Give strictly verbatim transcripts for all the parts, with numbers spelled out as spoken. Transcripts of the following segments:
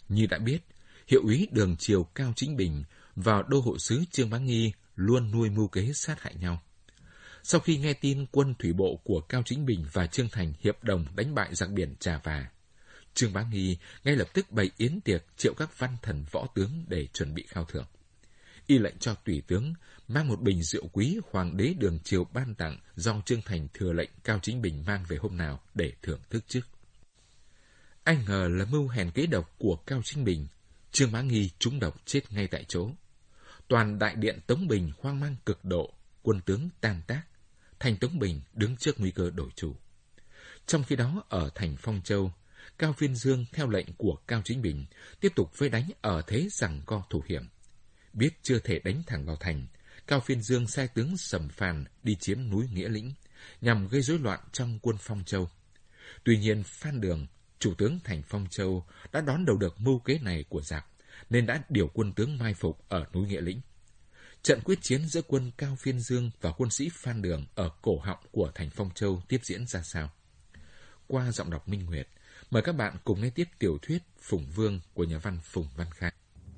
Như đã biết, hiệu úy Đường Triều Cao Chính Bình và đô hộ sứ Trương Bá Nghi luôn nuôi mưu kế sát hại nhau. Sau khi nghe tin quân thủy bộ của Cao Chính Bình và Trương Thành hiệp đồng đánh bại giặc biển Trà Và, Trương Bá Nghi ngay lập tức bày yến tiệc triệu các văn thần võ tướng để chuẩn bị khao thưởng. Y lệnh cho tùy tướng mang một bình rượu quý hoàng đế Đường Triều ban tặng do Trương Thành thừa lệnh Cao Chính Bình mang về hôm nào để thưởng thức trước. Ai ngờ là mưu hèn kế độc của Cao Chính Bình, Trương Bá Nghi trúng độc chết ngay tại chỗ. Toàn đại điện Tống Bình hoang mang cực độ, quân tướng tan tác, thành Tống Bình đứng trước nguy cơ đổi chủ. Trong khi đó ở thành Phong Châu, Cao Phiên Dương theo lệnh của Cao Chính Bình tiếp tục vây đánh ở thế giằng co thủ hiểm. Biết chưa thể đánh thẳng vào thành, Cao Phiên Dương sai tướng Sầm Phàn đi chiếm núi Nghĩa Lĩnh, nhằm gây rối loạn trong quân Phong Châu. Tuy nhiên Phan Đường, chủ tướng thành Phong Châu, đã đón đầu được mưu kế này của giặc, nên đã điều quân tướng mai phục ở núi Nghĩa Lĩnh. Trận quyết chiến giữa quân Cao Phiên Dương và quân sĩ Phan Đường ở cổ họng của thành Phong Châu tiếp diễn ra sao? Qua giọng đọc Minh Nguyệt, mời các bạn cùng nghe tiếp tiểu thuyết Phùng Vương của nhà văn Phùng Văn Khai.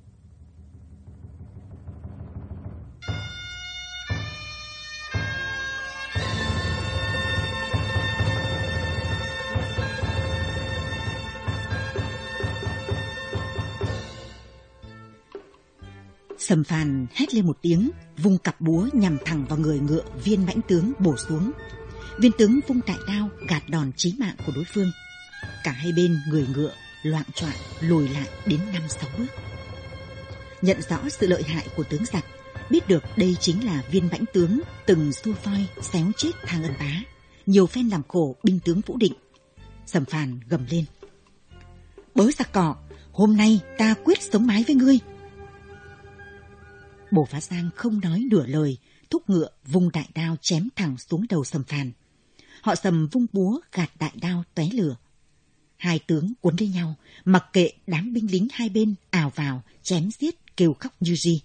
Sầm Phàn hét lên một tiếng, vung cặp búa nhằm thẳng vào người ngựa Viên Mãnh Tướng bổ xuống. Viên tướng vung đại đao gạt đòn chí mạng của đối phương. Cả hai bên người ngựa loạng choạng lùi lại đến năm sáu bước. Nhận rõ sự lợi hại của tướng giặc, biết được đây chính là Viên Mãnh Tướng từng xua voi xéo chết Thang Ân Bá, nhiều phen làm khổ binh tướng Vũ Định. Sầm Phàn gầm lên: "Bớ giặc cỏ, hôm nay ta quyết sống mái với ngươi." Bổ Phá Giang không nói nửa lời, thúc ngựa vung đại đao chém thẳng xuống đầu Sầm Phàn. Họ Sầm vung búa gạt đại đao tóe lửa. Hai tướng cuốn lấy nhau, mặc kệ đám binh lính hai bên ào vào chém giết kêu khóc như ri.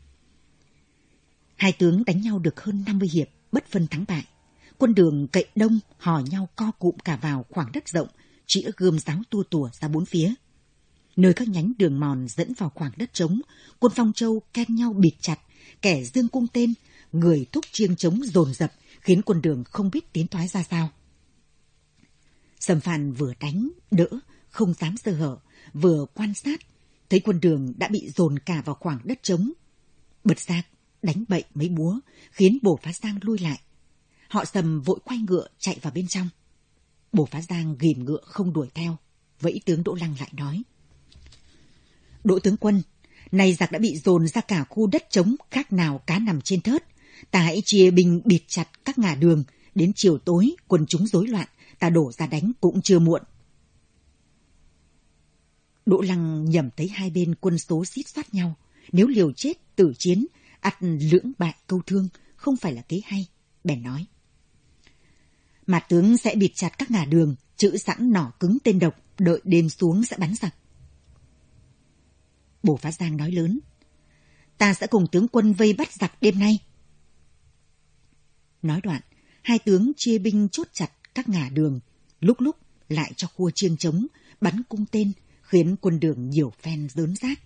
Hai tướng đánh nhau được hơn năm mươi hiệp, bất phân thắng bại. Quân Đường cậy đông hò nhau co cụm cả vào khoảng đất rộng, chĩa gươm giáo tua tủa ra bốn phía. Nơi các nhánh đường mòn dẫn vào khoảng đất trống, quân Phong Châu ken nhau bịt chặt, kẻ giương cung tên, người thúc chiêng trống dồn dập, khiến quân Đường không biết tiến thoái ra sao. Sầm Phàn vừa đánh, đỡ, không dám sơ hở, vừa quan sát, thấy quân Đường đã bị dồn cả vào khoảng đất trống. Bật giác, đánh bậy mấy búa, khiến Bổ Phá Giang lui lại. Họ Sầm vội quay ngựa chạy vào bên trong. Bổ Phá Giang ghìm ngựa không đuổi theo, vẫy tướng Đỗ Lăng lại nói: "Đỗ tướng quân, nay giặc đã bị dồn ra cả khu đất trống khác nào cá nằm trên thớt. Ta hãy chia binh bịt chặt các ngả đường, đến chiều tối quân chúng rối loạn, ta đổ ra đánh cũng chưa muộn." Đỗ Lăng nhầm thấy hai bên quân số xít xoát nhau, nếu liều chết tử chiến, ắt lưỡng bại câu thương, không phải là kế hay, bèn nói: "Mà tướng sẽ bịt chặt các ngả đường, trữ sẵn nỏ cứng tên độc, đợi đêm xuống sẽ bắn giặc." Bổ Phá Giang nói lớn: "Ta sẽ cùng tướng quân vây bắt giặc đêm nay." Nói đoạn, hai tướng chia binh chốt chặt các ngả đường, lúc lúc lại cho khua chiêng trống, bắn cung tên, khiến quân Đường nhiều phen rớn rác.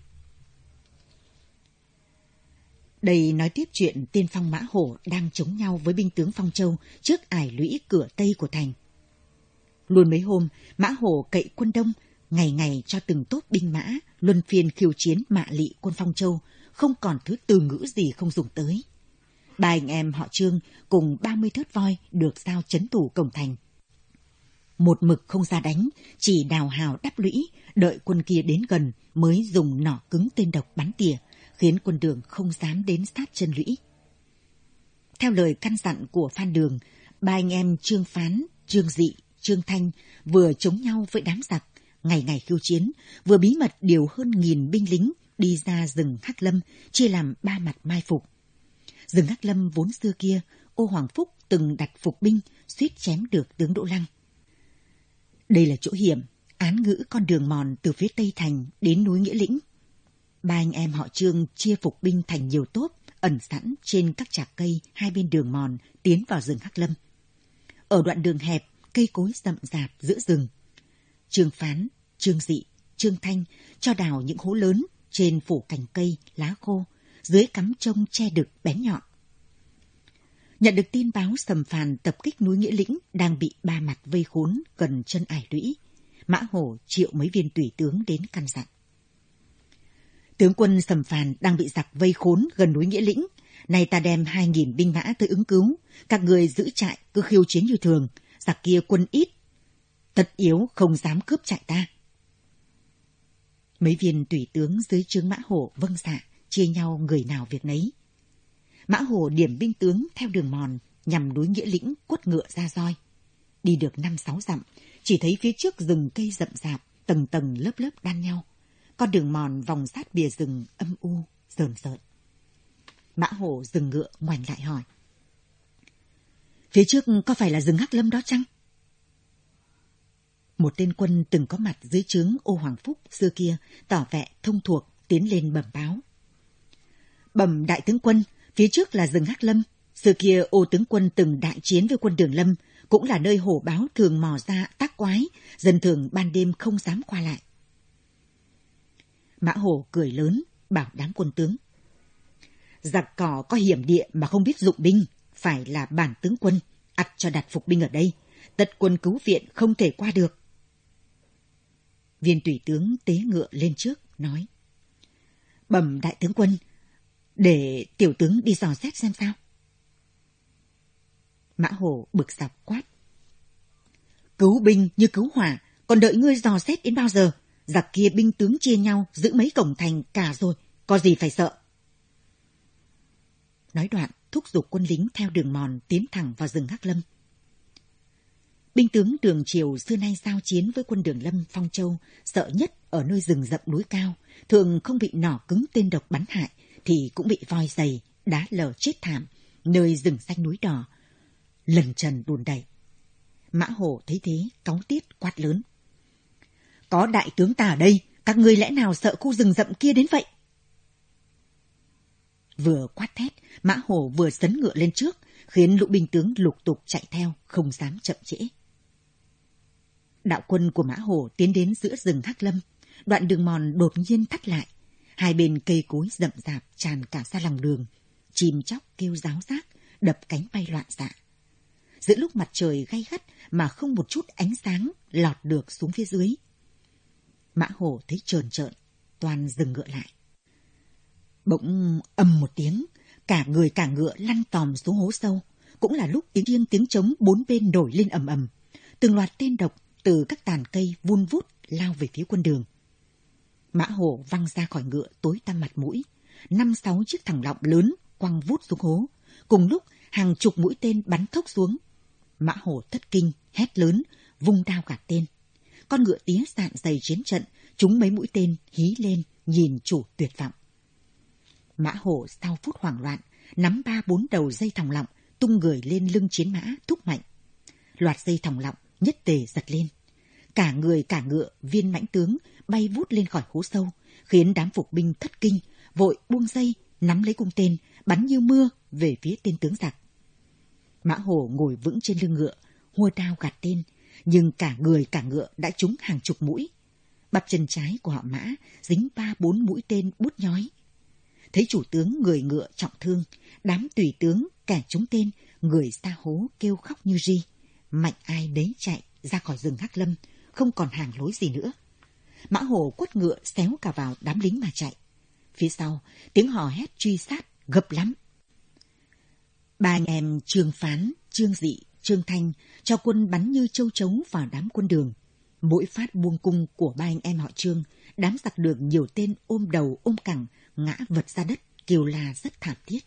Đây nói tiếp chuyện Tiên Phong Mã Hổ đang chống nhau với binh tướng Phong Châu trước ải lũy cửa Tây của thành. Luôn mấy hôm, Mã Hổ cậy quân đông, ngày ngày cho từng tốp binh mã luân phiên khiêu chiến mạ lị quân Phong Châu, không còn thứ từ ngữ gì không dùng tới. Ba anh em họ Trương cùng ba mươi thớt voi được giao trấn thủ cổng thành. Một mực không ra đánh, chỉ đào hào đắp lũy, đợi quân kia đến gần mới dùng nỏ cứng tên độc bắn tỉa, khiến quân Đường không dám đến sát chân lũy. Theo lời căn dặn của Phan Đường, ba anh em Trương Phán, Trương Dị, Trương Thanh vừa chống nhau với đám giặc, ngày ngày khiêu chiến, vừa bí mật điều hơn nghìn binh lính đi ra rừng Hắc Lâm, chia làm ba mặt mai phục. Rừng Hắc Lâm vốn xưa kia, Ô Hoàng Phúc từng đặt phục binh, suýt chém được tướng Đỗ Lăng. Đây là chỗ hiểm, án ngữ con đường mòn từ phía Tây Thành đến núi Nghĩa Lĩnh. Ba anh em họ Trương chia phục binh thành nhiều tốp, ẩn sẵn trên các chạc cây hai bên đường mòn tiến vào rừng Hắc Lâm. Ở đoạn đường hẹp, cây cối rậm rạp giữa rừng, Trương Phán, Trương Dị, Trương Thanh cho đào những hố lớn trên phủ cành cây, lá khô, dưới cắm trông che đực bén nhọn. Nhận được tin báo Sầm Phàn tập kích núi Nghĩa Lĩnh đang bị ba mặt vây khốn gần chân Ải Lũy, Mã Hổ triệu mấy viên tùy tướng đến căn dặn. Tướng quân Sầm Phàn đang bị giặc vây khốn gần núi Nghĩa Lĩnh, nay ta đem hai nghìn binh mã tới ứng cứu, các người giữ trại cứ khiêu chiến như thường, giặc kia quân ít, tất yếu không dám cướp trại ta. Mấy viên tùy tướng dưới trướng Mã Hổ vâng dạ, chia nhau người nào việc nấy. Mã Hổ điểm binh tướng theo đường mòn nhằm núi Nghĩa Lĩnh quất ngựa ra roi. Đi được năm sáu dặm, chỉ thấy phía trước rừng cây rậm rạp, tầng tầng lớp lớp đan nhau. Con đường mòn vòng sát bìa rừng âm u, rờn rợn. Mã Hổ dừng ngựa ngoảnh lại hỏi. Phía trước có phải là rừng Hắc Lâm đó chăng? Một tên quân từng có mặt dưới trướng Ô Hoàng Phúc xưa kia, tỏ vẻ thông thuộc, tiến lên bẩm báo. Bẩm đại tướng quân, phía trước là rừng Hắc Lâm. Xưa kia Ô tướng quân từng đại chiến với quân Đường Lâm, cũng là nơi hổ báo thường mò ra tác quái, dân thường ban đêm không dám qua lại. Mã Hổ cười lớn, bảo đám quân tướng. Giặc cỏ có hiểm địa mà không biết dụng binh, phải là bản tướng quân, ắt cho đặt phục binh ở đây, tất quân cứu viện không thể qua được. Viên tùy tướng tế ngựa lên trước, nói. Bẩm đại tướng quân, để tiểu tướng đi dò xét xem sao. Mã Hổ bực dọc quát. Cứu binh như cứu hỏa, còn đợi ngươi dò xét đến bao giờ? Giặc kia binh tướng chia nhau giữ mấy cổng thành cả rồi, có gì phải sợ. Nói đoạn, thúc giục quân lính theo đường mòn tiến thẳng vào rừng Hắc Lâm. Binh tướng Đường Triều xưa nay giao chiến với quân Đường Lâm, Phong Châu, sợ nhất ở nơi rừng rậm núi cao, thường không bị nỏ cứng tên độc bắn hại, thì cũng bị voi dày, đá lở chết thảm, nơi rừng xanh núi đỏ, lần trần đùn đẩy. Mã Hổ thấy thế, cáu tiết quát lớn. Có đại tướng ta ở đây, các ngươi lẽ nào sợ khu rừng rậm kia đến vậy? Vừa quát thét, Mã Hổ vừa sấn ngựa lên trước, khiến lũ binh tướng lục tục chạy theo, không dám chậm trễ. Đạo quân của Mã Hổ tiến đến giữa rừng Hắc Lâm, đoạn đường mòn đột nhiên thắt lại. Hai bên cây cối rậm rạp tràn cả ra lòng đường, chim chóc kêu ráo rác, đập cánh bay loạn xạ. Giữa lúc mặt trời gay gắt mà không một chút ánh sáng lọt được xuống phía dưới. Mã Hổ thấy trờn trợn, toàn dừng ngựa lại. Bỗng ầm một tiếng, cả người cả ngựa lăn tòm xuống hố sâu. Cũng là lúc tiếng chiêng tiếng trống bốn bên nổi lên ầm ầm. Từng loạt tên độc từ các tàn cây vun vút lao về phía quân Đường. Mã Hổ văng ra khỏi ngựa tối tăm mặt mũi. Năm sáu chiếc thẳng lọng lớn quăng vút xuống hố. Cùng lúc hàng chục mũi tên bắn thốc xuống. Mã Hổ thất kinh, hét lớn, vung đao gạt tên. Con ngựa tía sạn dày chiến trận, trúng mấy mũi tên hí lên, nhìn chủ tuyệt vọng. Mã Hổ sau phút hoảng loạn, nắm ba bốn đầu dây thòng lọng, tung người lên lưng chiến mã, thúc mạnh. Loạt dây thòng lọng nhất tề giật lên. Cả người cả ngựa viên mãnh tướng bay vút lên khỏi hố sâu, khiến đám phục binh thất kinh, vội buông dây, nắm lấy cung tên, bắn như mưa về phía tên tướng giặc. Mã Hổ ngồi vững trên lưng ngựa, hua đao gạt tên, nhưng cả người cả ngựa đã trúng hàng chục mũi. Bắp chân trái của họ Mã dính ba bốn mũi tên bút nhói. Thấy chủ tướng người ngựa trọng thương, đám tùy tướng kẻ trúng tên, người xa hố kêu khóc như ri, mạnh ai đấy chạy ra khỏi rừng Hắc Lâm, không còn hàng lối gì nữa. Mã Hổ quất ngựa xéo cả vào đám lính mà chạy. Phía sau tiếng hò hét truy sát gấp lắm. Ba anh em Trương Phán, Trương Dị, Trương Thanh cho quân bắn như châu chấu vào đám quân Đường. Mỗi phát buông cung của ba anh em họ Trương, đám giặc Đường nhiều tên ôm đầu ôm cẳng, ngã vật ra đất, kêu la rất thảm thiết.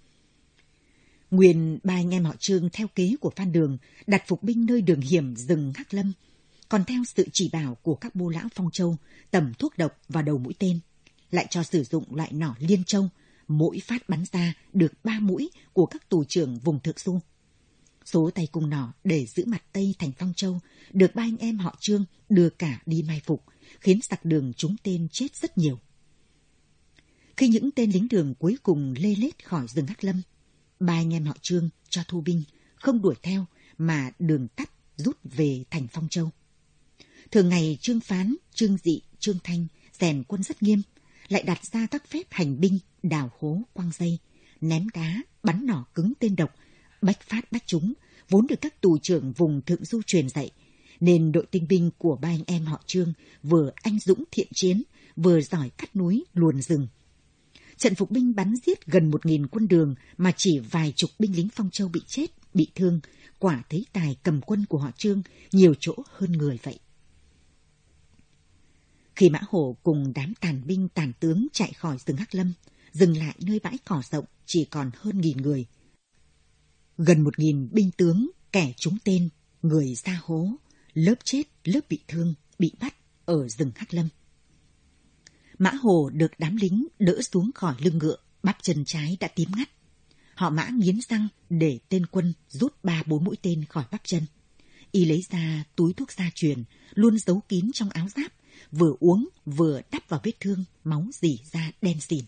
Nguyên ba anh em họ Trương theo kế của Phan Đường, đặt phục binh nơi đường hiểm rừng Hắc Lâm, còn theo sự chỉ bảo của các bô lão Phong Châu, tẩm thuốc độc vào đầu mũi tên, lại cho sử dụng loại nỏ liên châu, mỗi phát bắn ra được ba mũi của các tù trưởng vùng Thượng Du. Số tay cung nỏ để giữ mặt Tây thành Phong Châu được ba anh em họ Trương đưa cả đi mai phục, khiến giặc Đường trúng tên chết rất nhiều. Khi những tên lính Đường cuối cùng lê lết khỏi rừng Hắc Lâm, ba anh em họ Trương cho thu binh, không đuổi theo mà đường tắt rút về thành Phong Châu. Thường ngày Trương Phán, Trương Dị, Trương Thanh rèn quân rất nghiêm, lại đặt ra các phép hành binh, đào hố, quăng dây, ném đá, bắn nỏ cứng tên độc, bách phát bách trúng, vốn được các tù trưởng vùng Thượng Du truyền dạy, nên đội tinh binh của ba anh em họ Trương vừa anh dũng thiện chiến, vừa giỏi cắt núi, luồn rừng. Trận phục binh bắn giết gần một nghìn quân Đường mà chỉ vài chục binh lính Phong Châu bị chết, bị thương, quả thấy tài cầm quân của họ Trương nhiều chỗ hơn người vậy. Khi Mã Hổ cùng đám tàn binh tàn tướng chạy khỏi rừng Hắc Lâm, dừng lại nơi bãi cỏ rộng chỉ còn hơn nghìn người. Gần một nghìn binh tướng, kẻ trúng tên, người ra hố, lớp chết, lớp bị thương, bị bắt ở rừng Hắc Lâm. Mã Hổ được đám lính đỡ xuống khỏi lưng ngựa, bắp chân trái đã tím ngắt. Họ Mã nghiến răng để tên quân rút ba bốn mũi tên khỏi bắp chân. Y lấy ra túi thuốc gia truyền, luôn giấu kín trong áo giáp, vừa uống vừa đắp vào vết thương, máu rỉ ra đen xỉn.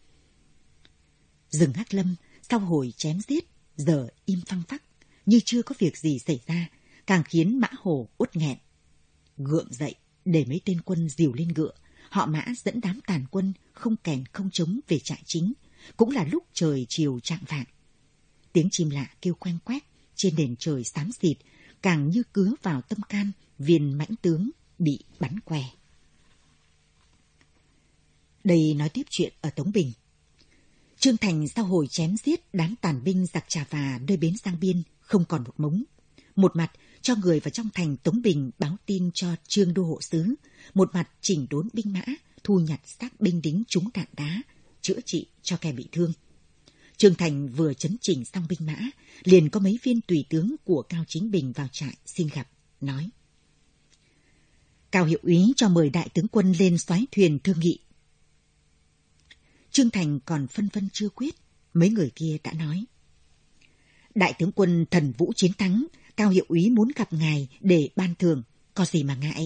Rừng Hắc Lâm sau hồi chém giết giờ im phăng phắc, như chưa có việc gì xảy ra, càng khiến Mã Hổ uất nghẹn. Gượng dậy để mấy tên quân dìu lên ngựa, họ Mã dẫn đám tàn quân không kèn không trống về trại chính, cũng là lúc trời chiều chạng vạng. Tiếng chim lạ kêu quanh quét trên nền trời xám xịt, càng như cứa vào tâm can viên mãnh tướng bị bắn què. Đây nói tiếp chuyện ở Tống Bình. Trương Thành sau hồi chém giết đám tàn binh giặc Trà Và nơi bến Giang Biên không còn một mống. Một mặt cho người vào trong thành Tống Bình báo tin cho Trương đô hộ sứ, một mặt chỉnh đốn binh mã, thu nhặt xác binh lính trúng đạn đá, chữa trị cho kẻ bị thương. Trương Thành vừa chấn chỉnh xong binh mã, liền có mấy viên tùy tướng của Cao Chính Bình vào trại xin gặp, nói: Cao hiệu úy cho mời đại tướng quân lên soái thuyền thương nghị. Trương Thành còn phân vân chưa quyết, mấy người kia đã nói: Đại tướng quân thần vũ chiến thắng, Cao hiệu úy muốn gặp ngài để ban thưởng, có gì mà ngại.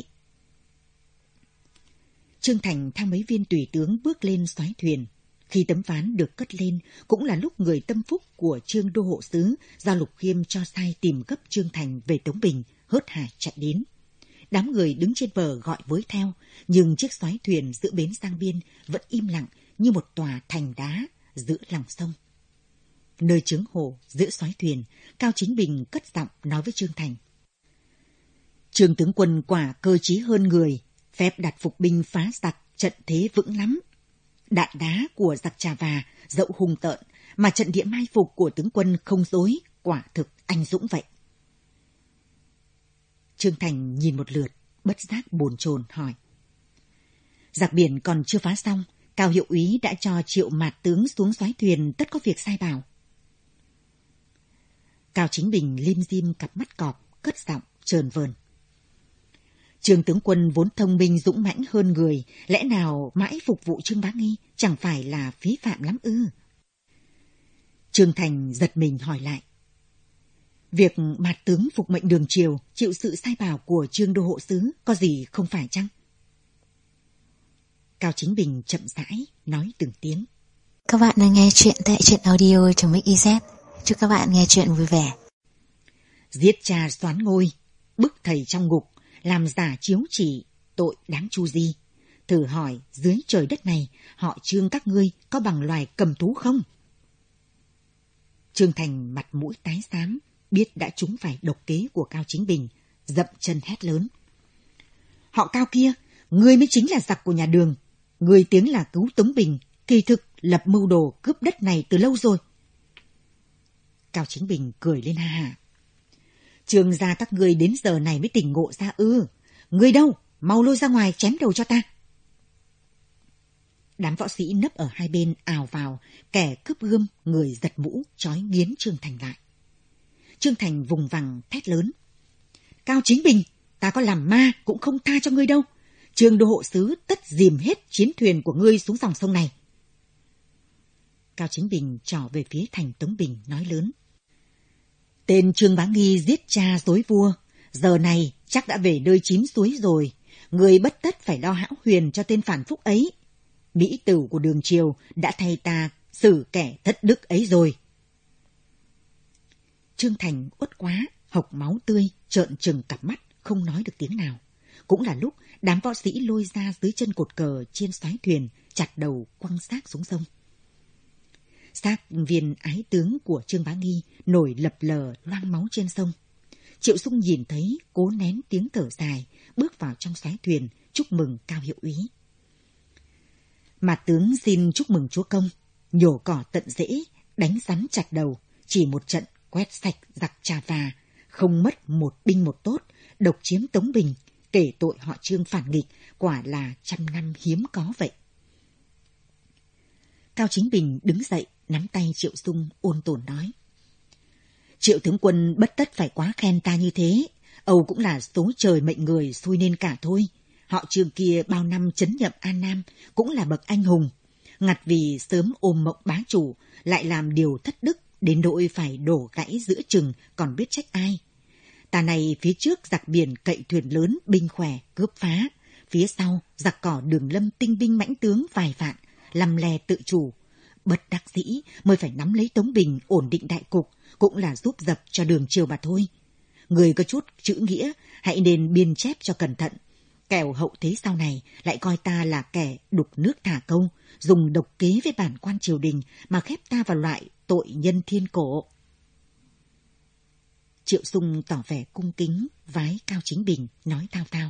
Trương Thành theo mấy viên tùy tướng bước lên soái thuyền. Khi tấm ván được cất lên, cũng là lúc người tâm phúc của Trương đô hộ sứ Giao Lục Khiêm cho sai tìm gấp Trương Thành về Tống Bình, hớt hải chạy đến. Đám người đứng trên bờ gọi với theo, nhưng chiếc soái thuyền giữa bến Giang Biên vẫn im lặng như một tòa thành đá giữa lòng sông. Nơi chướng hồ giữa soái thuyền, Cao Chính Bình cất giọng nói với Trương Thành: Trương tướng quân quả cơ trí hơn người, phép đặt phục binh phá giặc, trận thế vững lắm. Đạn đá của giặc Trà Và dậu hùng tợn, mà trận địa mai phục của tướng quân không dối, quả thực anh dũng vậy. Trương Thành nhìn một lượt, bất giác bồn chồn hỏi: Giặc biển còn chưa phá xong, Cao hiệu úy đã cho Triệu Mạt tướng xuống soái thuyền, tất có việc sai bảo. Cao Chính Bình lim dim cặp mắt cọp, cất giọng trờn vờn: Trương tướng quân vốn thông minh dũng mãnh hơn người, lẽ nào mãi phục vụ Trương Bá Nghi, chẳng phải là phí phạm lắm ư? Trương Thành giật mình hỏi lại: Việc Mạt tướng phục mệnh đường triều, chịu sự sai bảo của Trương đô hộ sứ, có gì không phải chăng? Cao Chính Bình chậm rãi nói từng tiếng: Các bạn đang nghe chuyện tại truyện audio chấm xyz. Chúc các bạn nghe chuyện vui vẻ. Giết cha soán ngôi, bức thầy trong ngục, làm giả chiếu chỉ, tội đáng chu di. Thử hỏi dưới trời đất này, họ Trương các ngươi có bằng loài cầm thú không? Trương Thành mặt mũi tái xám, biết đã trúng phải độc kế của Cao Chính Bình, dậm chân hét lớn: Họ Cao kia, ngươi mới chính là giặc của nhà Đường. Ngươi tiếng là cứu Tống Bình, kỳ thực lập mưu đồ cướp đất này từ lâu rồi. Cao Chính Bình cười lên ha ha: Trương gia các ngươi đến giờ này mới tỉnh ngộ ra ư? Ngươi đâu, mau lôi ra ngoài chém đầu cho ta. Đám võ sĩ nấp ở hai bên ào vào, kẻ cướp gươm, người giật mũ, trói nghiến Trương Thành lại. Trương Thành vùng vằng thét lớn: Cao Chính Bình, ta có làm ma cũng không tha cho ngươi đâu. Trương đô hộ sứ tất dìm hết chiến thuyền của ngươi xuống dòng sông này. Cao Chính Bình trỏ về phía thành Tống Bình nói lớn: Tên Trương Bá Nghi giết cha dối vua, giờ này chắc đã về nơi chín suối rồi. Người bất tất phải lo hão huyền cho tên phản phúc ấy. Mỹ tửu của Đường triều đã thay ta xử kẻ thất đức ấy rồi. Trương Thành uất quá, hộc máu tươi, trợn trừng cặp mắt, không nói được tiếng nào. cũng là lúc đám võ sĩ lôi ra dưới chân cột cờ trên soái thuyền, chặt đầu quăng xác xuống sông. Xác viên ái tướng của Trương Bá Nghi nổi lập lờ loang máu trên sông. Triệu Sung nhìn thấy, cố nén tiếng thở dài, bước vào trong soái thuyền chúc mừng Cao hiệu úy. Mà tướng xin chúc mừng chúa công, nhổ cỏ tận rễ, đánh rắn chặt đầu, chỉ một trận quét sạch giặc Trà Và, không mất một binh một tốt, độc chiếm Tống Bình, kể tội họ Trương phản nghịch, quả là trăm năm hiếm có vậy. Cao Chính Bình đứng dậy, nắm tay Triệu Sung ôn tồn nói: Triệu tướng quân bất tất phải quá khen ta như thế, Âu cũng là số trời mệnh người xui nên cả thôi. Họ Trương kia bao năm trấn nhậm An Nam cũng là bậc anh hùng, ngặt vì sớm ôm mộng bá chủ, lại làm điều thất đức đến nỗi phải đổ gãy giữa chừng, còn biết trách ai. Ta này phía trước giặc biển cậy thuyền lớn, binh khỏe cướp phá, phía sau giặc cỏ Đường Lâm tinh binh mãnh tướng vài vạn, lăm le tự chủ. Bất đắc dĩ mới phải nắm lấy Tống Bình, ổn định đại cục, cũng là giúp dập cho Đường Triều mà thôi. Người có chút chữ nghĩa, hãy nên biên chép cho cẩn thận, kẻo hậu thế sau này lại coi ta là kẻ đục nước thả câu, dùng độc kế với bản quan triều đình mà khép ta vào loại tội nhân thiên cổ. Triệu Sung tỏ vẻ cung kính, vái Cao Chính Bình, nói thao thao: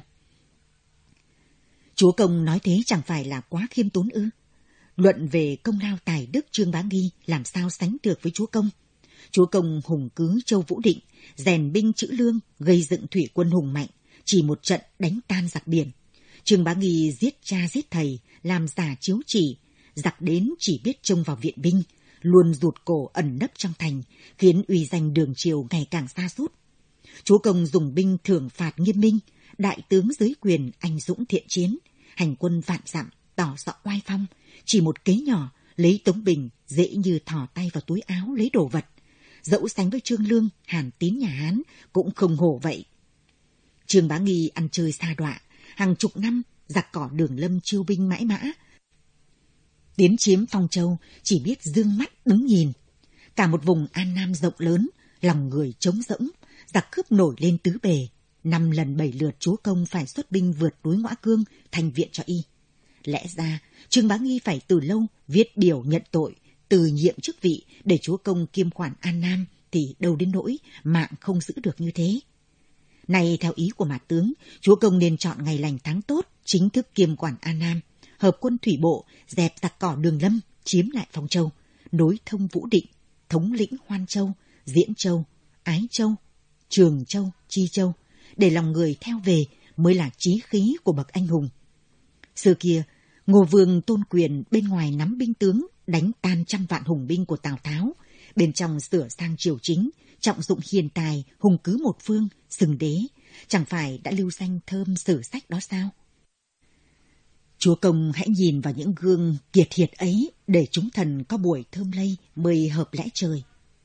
Chúa công nói thế chẳng phải là quá khiêm tốn ư? Luận về công lao tài đức, Trương Bá Nghi làm sao sánh được với chúa công. Chúa công hùng cứ Châu Vũ Định, rèn binh chữ lương, gây dựng thủy quân hùng mạnh, chỉ một trận đánh tan giặc biển. Trương Bá Nghi giết cha giết thầy, làm giả chiếu chỉ, giặc đến chỉ biết trông vào viện binh, luôn rụt cổ ẩn nấp trong thành, khiến uy danh Đường Triều ngày càng sa sút. Chúa công dùng binh thưởng phạt nghiêm minh, đại tướng dưới quyền anh dũng thiện chiến, hành quân vạn dặm, tỏ rõ oai phong. Chỉ một kế nhỏ, lấy Tống Bình dễ như thò tay vào túi áo lấy đồ vật. Dẫu sánh với Trương Lương, Hàn Tín nhà Hán cũng không hổ vậy. Trương Bá Nghi ăn chơi sa đọa, hàng chục năm giặc cỏ Đường Lâm chiêu binh mãi mã, tiến chiếm Phong Châu chỉ biết dương mắt đứng nhìn. Cả một vùng An Nam rộng lớn, lòng người trống rỗng, giặc cướp nổi lên tứ bề. Năm lần bảy lượt chúa công phải xuất binh vượt núi Ngõa Cương thành viện cho y. Lẽ ra Trương Bá Nghi phải từ lâu viết biểu nhận tội, từ nhiệm chức vị để chúa công kiêm quản An Nam, thì đâu đến nỗi mạng không giữ được như thế. Này theo ý của Mạt tướng, chúa công nên chọn ngày lành tháng tốt, chính thức kiêm quản An Nam, hợp quân thủy bộ, dẹp giặc cỏ Đường Lâm, chiếm lại Phong Châu, nối thông Vũ Định, thống lĩnh Hoan Châu, Diễn Châu, Ái Châu, Trường Châu, Chi Châu, để lòng người theo về mới là chí khí của bậc anh hùng. Xưa kia, Ngô Vương Tôn Quyền bên ngoài nắm binh tướng, đánh tan trăm vạn hùng binh của Tào Tháo, bên trong sửa sang triều chính, trọng dụng hiền tài, hùng cứ một phương, xưng đế, chẳng phải đã lưu danh thơm sử sách đó sao? Chúa công hãy nhìn vào những gương kiệt hiệt ấy, để chúng thần có buổi thơm lây mới hợp lẽ trời.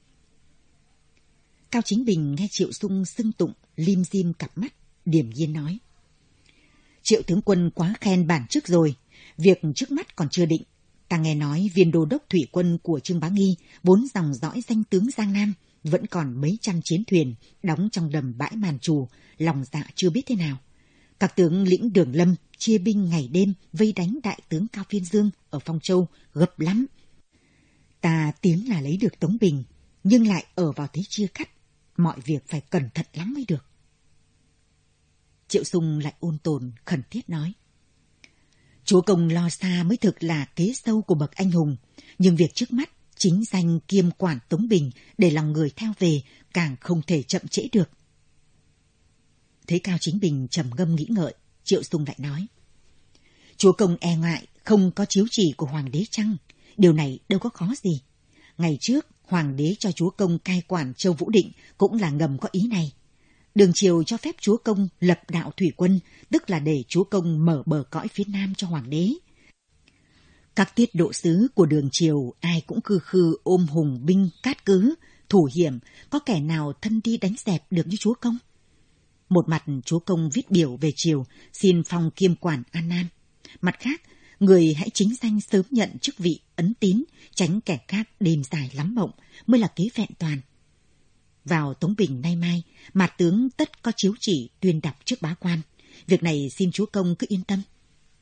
Cao Chính Bình nghe Triệu Sung xưng tụng, lim dim cặp mắt, điềm nhiên nói: Triệu tướng quân quá khen bản chức rồi, việc trước mắt còn chưa định. Ta nghe nói viên đô đốc thủy quân của Trương Bá Nghi, vốn dòng dõi danh tướng Giang Nam, vẫn còn mấy trăm chiến thuyền đóng trong đầm bãi Màn Trù, lòng dạ chưa biết thế nào. Các tướng lĩnh Đường Lâm chia binh ngày đêm vây đánh đại tướng Cao Phiên Dương ở Phong Châu gấp lắm. Ta tiếng là lấy được Tống Bình, nhưng lại ở vào thế chia cắt, mọi việc phải cẩn thận lắm mới được. Triệu Sung lại ôn tồn khẩn thiết nói: Chúa công lo xa mới thực là kế sâu của bậc anh hùng, nhưng việc trước mắt chính danh kiêm quản Tống Bình để lòng người theo về càng không thể chậm trễ được. Thấy Cao Chính Bình trầm ngâm nghĩ ngợi, Triệu Sung lại nói: Chúa công e ngại không có chiếu chỉ của hoàng đế chăng? Điều này đâu có khó gì. Ngày trước hoàng đế cho chúa công cai quản Châu Vũ Định cũng là ngầm có ý này. Đường Triều cho phép chúa công lập đạo thủy quân, tức là để chúa công mở bờ cõi phía nam cho hoàng đế. Các tiết độ sứ của Đường Triều ai cũng khư khư ôm hùng binh cát cứ, thủ hiểm, có kẻ nào thân đi đánh dẹp được như chúa công. Một mặt chúa công viết biểu về triều, xin phong kiêm quản An Nam. Mặt khác, người hãy chính danh sớm nhận chức vị ấn tín, tránh kẻ khác đêm dài lắm mộng, mới là kế vẹn toàn. Vào Tống Bình nay mai, Mạt tướng tất có chiếu chỉ tuyên đọc trước bá quan, Việc này xin chúa công cứ yên tâm.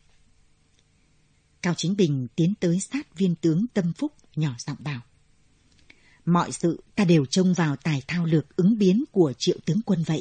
Cao Chính Bình tiến tới sát viên tướng Tâm Phúc, nhỏ giọng bảo: mọi sự ta đều trông vào tài thao lược ứng biến của Triệu tướng quân vậy.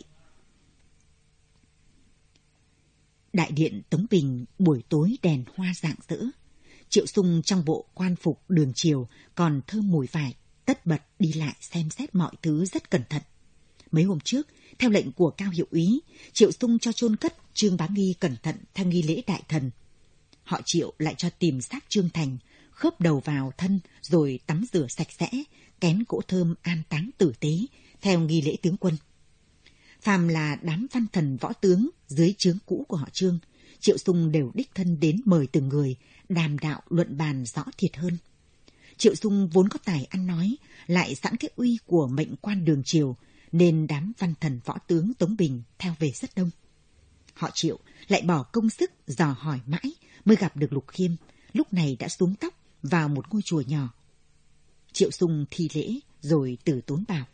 Đại điện Tống Bình buổi tối đèn hoa rạng rỡ. Triệu Sung trong bộ quan phục đường triều còn thơm mùi vải, tất bật đi lại xem xét mọi thứ rất cẩn thận. Mấy hôm trước, theo lệnh của Cao Hiệu úy, Triệu Sung cho chôn cất Trương Bá Nghi cẩn thận theo nghi lễ đại thần. Họ Triệu lại cho tìm xác Trương Thành, khớp đầu vào thân rồi tắm rửa sạch sẽ, kén cỗ thơm an táng tử tế theo nghi lễ tướng quân. Phàm là đám văn thần võ tướng dưới trướng cũ của họ Trương, Triệu Sung đều đích thân đến mời từng người, đàm đạo luận bàn rõ thiệt hơn. Triệu Sung vốn có tài ăn nói, lại sẵn cái uy của mệnh quan đường triều, nên đám văn thần võ tướng Tống Bình theo về rất đông. Họ Triệu lại bỏ công sức dò hỏi mãi mới gặp được Lục Khiêm, lúc này đã xuống tóc vào một ngôi chùa nhỏ. Triệu Sung thi lễ rồi từ tốn bảo: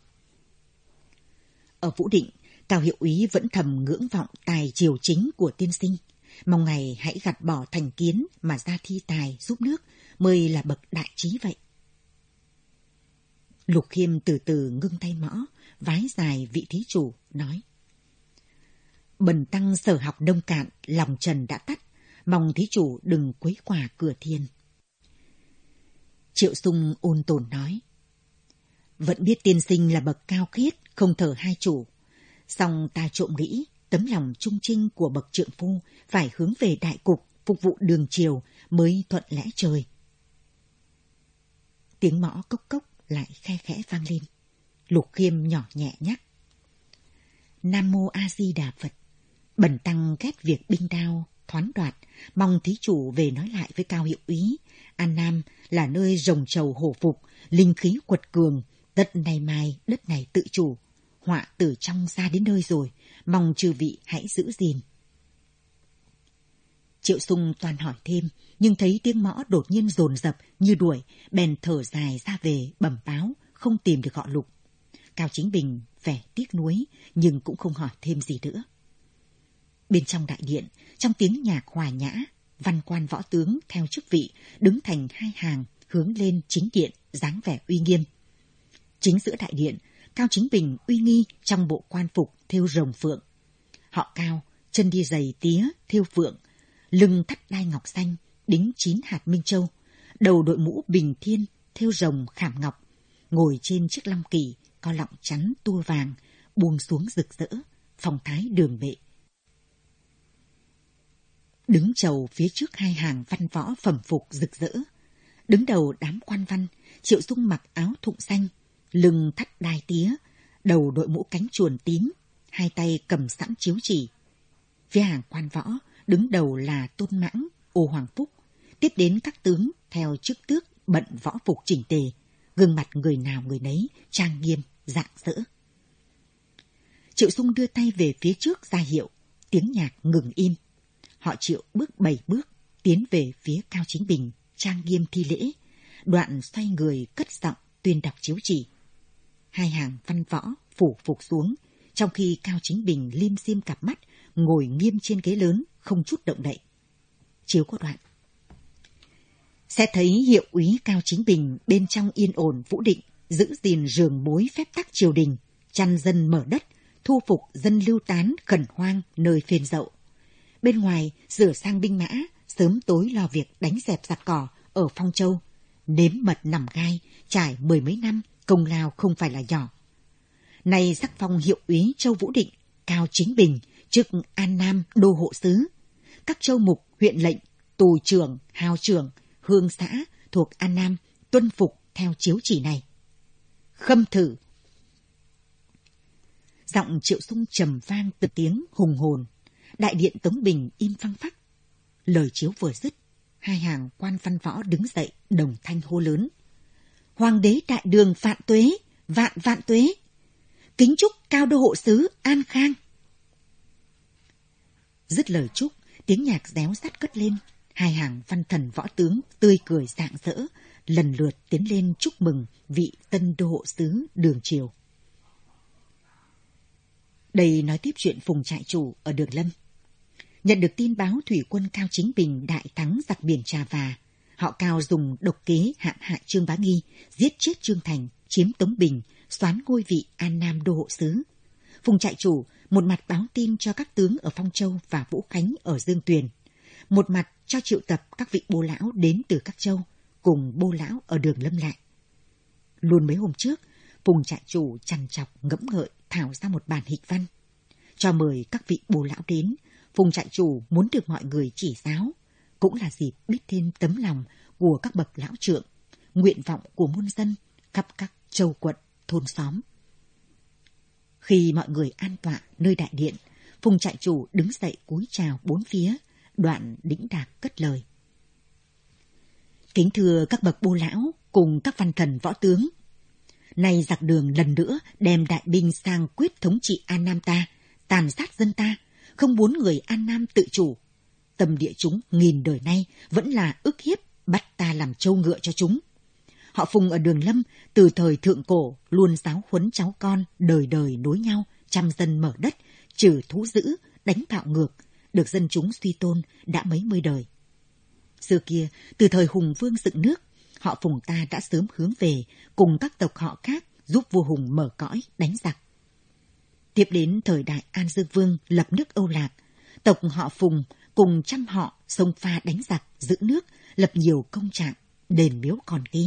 ở Vũ Định, Cao Hiệu úy vẫn thầm ngưỡng vọng tài triều chính của tiên sinh, mong ngài hãy gạt bỏ thành kiến mà ra thi tài giúp nước mới là bậc đại trí vậy. Lục Khiêm từ từ ngưng tay mõ, vái dài vị thí chủ, nói: bần tăng sở học nông cạn, lòng trần đã tắt, mong thí chủ đừng quấy quả cửa thiên. Triệu Sung ôn tồn nói: vẫn biết tiên sinh là bậc cao khiết, không thờ hai chủ, song ta trộm nghĩ tấm lòng trung trinh của bậc trượng phu phải hướng về đại cục, phục vụ đường triều mới thuận lẽ trời. Tiếng mõ cốc cốc lại khe khẽ vang lên. Lục Khiêm nhỏ nhẹ nhắc: Nam mô A Di Đà Phật, bần tăng ghét việc binh đao thoán đoạt, mong thí chủ về nói lại với Cao Hiệu úy, An Nam là nơi rồng trầu hổ phục, linh khí quật cường, đất này mai đất này tự chủ, họa từ trong ra đến nơi rồi, mong chư vị hãy giữ gìn. Triệu Sung toàn hỏi thêm, nhưng thấy tiếng mõ đột nhiên dồn dập như đuổi, bèn thở dài ra về bẩm báo không tìm được họ Lục. Cao Chính Bình vẻ tiếc nuối nhưng cũng không hỏi thêm gì nữa. Bên trong đại điện, trong tiếng nhạc hòa nhã, văn quan võ tướng theo chức vị đứng thành hai hàng hướng lên chính điện, dáng vẻ uy nghiêm. Chính giữa đại điện, Cao Chính Bình uy nghi trong bộ quan phục thêu rồng phượng. Họ Cao chân đi giày tía thêu phượng, lưng thắt đai ngọc xanh đính chín hạt minh châu, đầu đội mũ bình thiên thêu rồng khảm ngọc, ngồi trên chiếc long kỳ có lọng chắn tua vàng buông xuống rực rỡ, phong thái đường bệ. Đứng chầu phía trước hai hàng văn võ phẩm phục rực rỡ. Đứng đầu đám quan văn, Triệu Sung mặc áo thụng xanh, lưng thắt đai tía, đầu đội mũ cánh chuồn tím, hai tay cầm sẵn chiếu chỉ. Phía hàng quan võ, đứng đầu là Tôn Mãng, Ô Hoàng Phúc, tiếp đến các tướng theo chức tước bận võ phục chỉnh tề, gương mặt người nào người nấy trang nghiêm, rạng rỡ. Triệu Sung đưa tay về phía trước ra hiệu, tiếng nhạc ngừng im. Họ Triệu bước bảy bước, tiến về phía Cao Chính Bình, trang nghiêm thi lễ, đoạn xoay người cất giọng tuyên đọc chiếu chỉ. Hai hàng văn võ phủ phục xuống, trong khi Cao Chính Bình liêm xiêm cặp mắt, ngồi nghiêm trên ghế lớn, không chút động đậy. Chiếu có đoạn: sẽ thấy hiệu úy Cao Chính Bình bên trong yên ổn Vũ Định, giữ gìn rường mối phép tắc triều đình, chăn dân mở đất, thu phục dân lưu tán khẩn hoang nơi phên dậu. Bên ngoài sửa sang binh mã, sớm tối lo việc đánh dẹp giặc cỏ ở Phong Châu, nếm mật nằm gai, trải mười mấy năm, công lao không phải là nhỏ. Nay sắc phong hiệu úy Châu Vũ Định, Cao Chính Bình, chức An Nam đô hộ sứ. Các châu mục, huyện lệnh, tù trưởng, hào trưởng, hương xã thuộc An Nam tuân phục theo chiếu chỉ này. Khâm thử. Giọng Triệu Sung trầm vang từ tiếng hùng hồn. Đại điện Tống Bình im phăng phắc. Lời chiếu vừa dứt, hai hàng quan văn võ đứng dậy đồng thanh hô lớn: Hoàng đế đại đường vạn tuế, vạn vạn tuế. Kính chúc Cao đô hộ sứ an khang. Dứt lời chúc, tiếng nhạc réo rắt cất lên. Hai hàng văn thần võ tướng tươi cười rạng rỡ, lần lượt tiến lên chúc mừng vị tân đô hộ sứ đường triều. Đây nói tiếp chuyện Phùng trại chủ ở Đường Lâm. Nhận được tin báo thủy quân Cao Chính Bình đại thắng giặc biển Trà Và, họ Cao dùng độc kế hãm hại Trương Bá Nghi, giết chết Trương Thành, chiếm Tống Bình, soán ngôi vị An Nam đô hộ sứ. Phùng trại chủ một mặt báo tin cho các tướng ở Phong Châu và Vũ Khánh ở Dương Tuyền, một mặt cho triệu tập các vị bô lão đến từ các châu cùng bô lão ở đường Lâm Lại. Luôn mấy hôm trước, Phùng trại chủ trằn trọc ngẫm ngợi thảo ra một bản hịch văn, cho mời các vị bô lão đến. Phùng trại chủ muốn được mọi người chỉ giáo, cũng là dịp biết thêm tấm lòng của các bậc lão trượng, nguyện vọng của muôn dân khắp các châu quận, thôn xóm. Khi mọi người an tọa nơi đại điện, Phùng trại chủ đứng dậy cúi chào bốn phía, đoạn đĩnh đạc cất lời. Kính thưa các bậc bô lão cùng các văn thần võ tướng, nay giặc Đường lần nữa đem đại binh sang quyết thống trị An Nam ta, tàn sát dân ta, không muốn người An Nam tự chủ. Tâm địa chúng nghìn đời nay vẫn là ức hiếp, bắt ta làm trâu ngựa cho chúng. Họ Phùng ở Đường Lâm từ thời thượng cổ luôn giáo huấn cháu con đời đời nối nhau, trăm dân mở đất, trừ thú dữ, đánh bạo ngược, được dân chúng suy tôn đã mấy mươi đời. Xưa kia, từ thời Hùng Vương dựng nước, họ Phùng ta đã sớm hướng về cùng các tộc họ khác giúp vua Hùng mở cõi đánh giặc. Tiếp đến thời đại An Dương Vương lập nước Âu Lạc, tộc họ Phùng cùng trăm họ xông pha đánh giặc, giữ nước, lập nhiều công trạng, đền miếu còn ghi.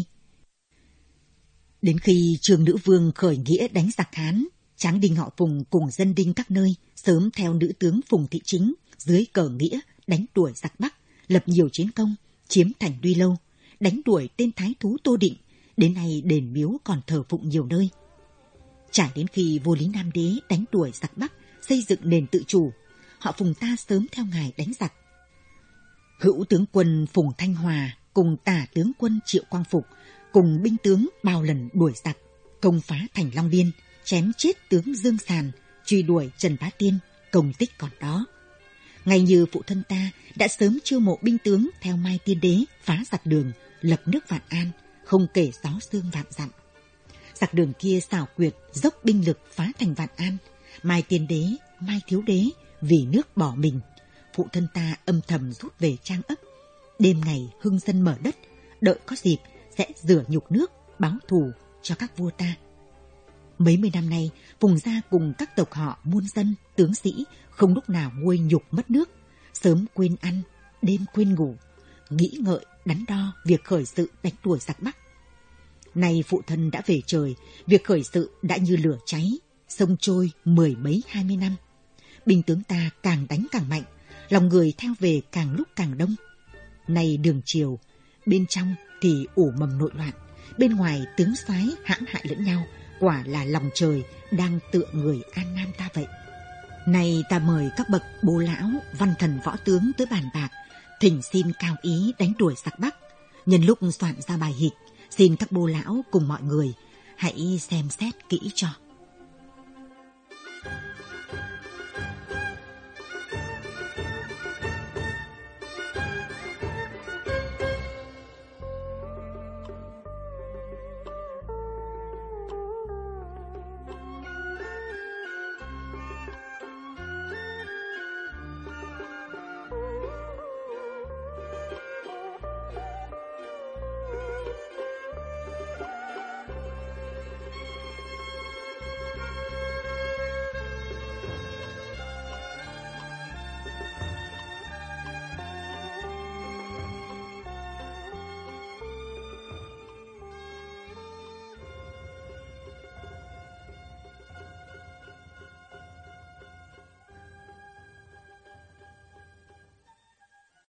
Đến khi Trương Nữ Vương khởi nghĩa đánh giặc Hán, tráng đinh họ Phùng cùng dân đinh các nơi sớm theo nữ tướng Phùng Thị Chính dưới cờ nghĩa đánh đuổi giặc Bắc, lập nhiều chiến công, chiếm thành Duy Lâu, đánh đuổi tên thái thú Tô Định, đến nay đền miếu còn thờ phụng nhiều nơi. Trải đến khi vua Lý Nam Đế đánh đuổi giặc Bắc, xây dựng nền tự chủ, họ Phùng ta sớm theo ngài đánh giặc. Hữu tướng quân Phùng Thanh Hòa cùng tả tướng quân Triệu Quang Phục cùng binh tướng bao lần đuổi giặc, công phá thành Long Biên, chém chết tướng Dương Sàn, truy đuổi Trần Bá Tiên, công tích còn đó. Ngay như phụ thân ta đã sớm chiêu mộ binh tướng theo Mai Tiên Đế phá giặc Đường, lập nước Vạn An, không kể gió sương vạn dặm. Giặc Đường kia xảo quyệt dốc binh lực phá thành Vạn An, Mai Tiên Đế, Mai Thiếu Đế vì nước bỏ mình, phụ thân ta âm thầm rút về Trang Ấp, đêm ngày hưng dân mở đất, đợi có dịp sẽ rửa nhục nước, báo thù cho các vua ta. Mấy mươi năm nay, Phùng gia cùng các tộc họ muôn dân, tướng sĩ không lúc nào nguôi nhục mất nước, sớm quên ăn, đêm quên ngủ, nghĩ ngợi đắn đo việc khởi sự đánh đuổi giặc Bắc. Nay phụ thân đã về trời, việc khởi sự đã như lửa cháy, sông trôi mười mấy hai mươi năm. Binh tướng ta càng đánh càng mạnh, lòng người theo về càng lúc càng đông. Nay đường triều, bên trong thì ủ mầm nội loạn, bên ngoài tướng soái hãm hại lẫn nhau, quả là lòng trời đang tựa người An Nam ta vậy. Nay ta mời các bậc bố lão, văn thần võ tướng tới bàn bạc, thỉnh xin cao ý đánh đuổi giặc Bắc. Nhân lúc soạn ra bài hịch, xin các bố lão cùng mọi người hãy xem xét kỹ cho.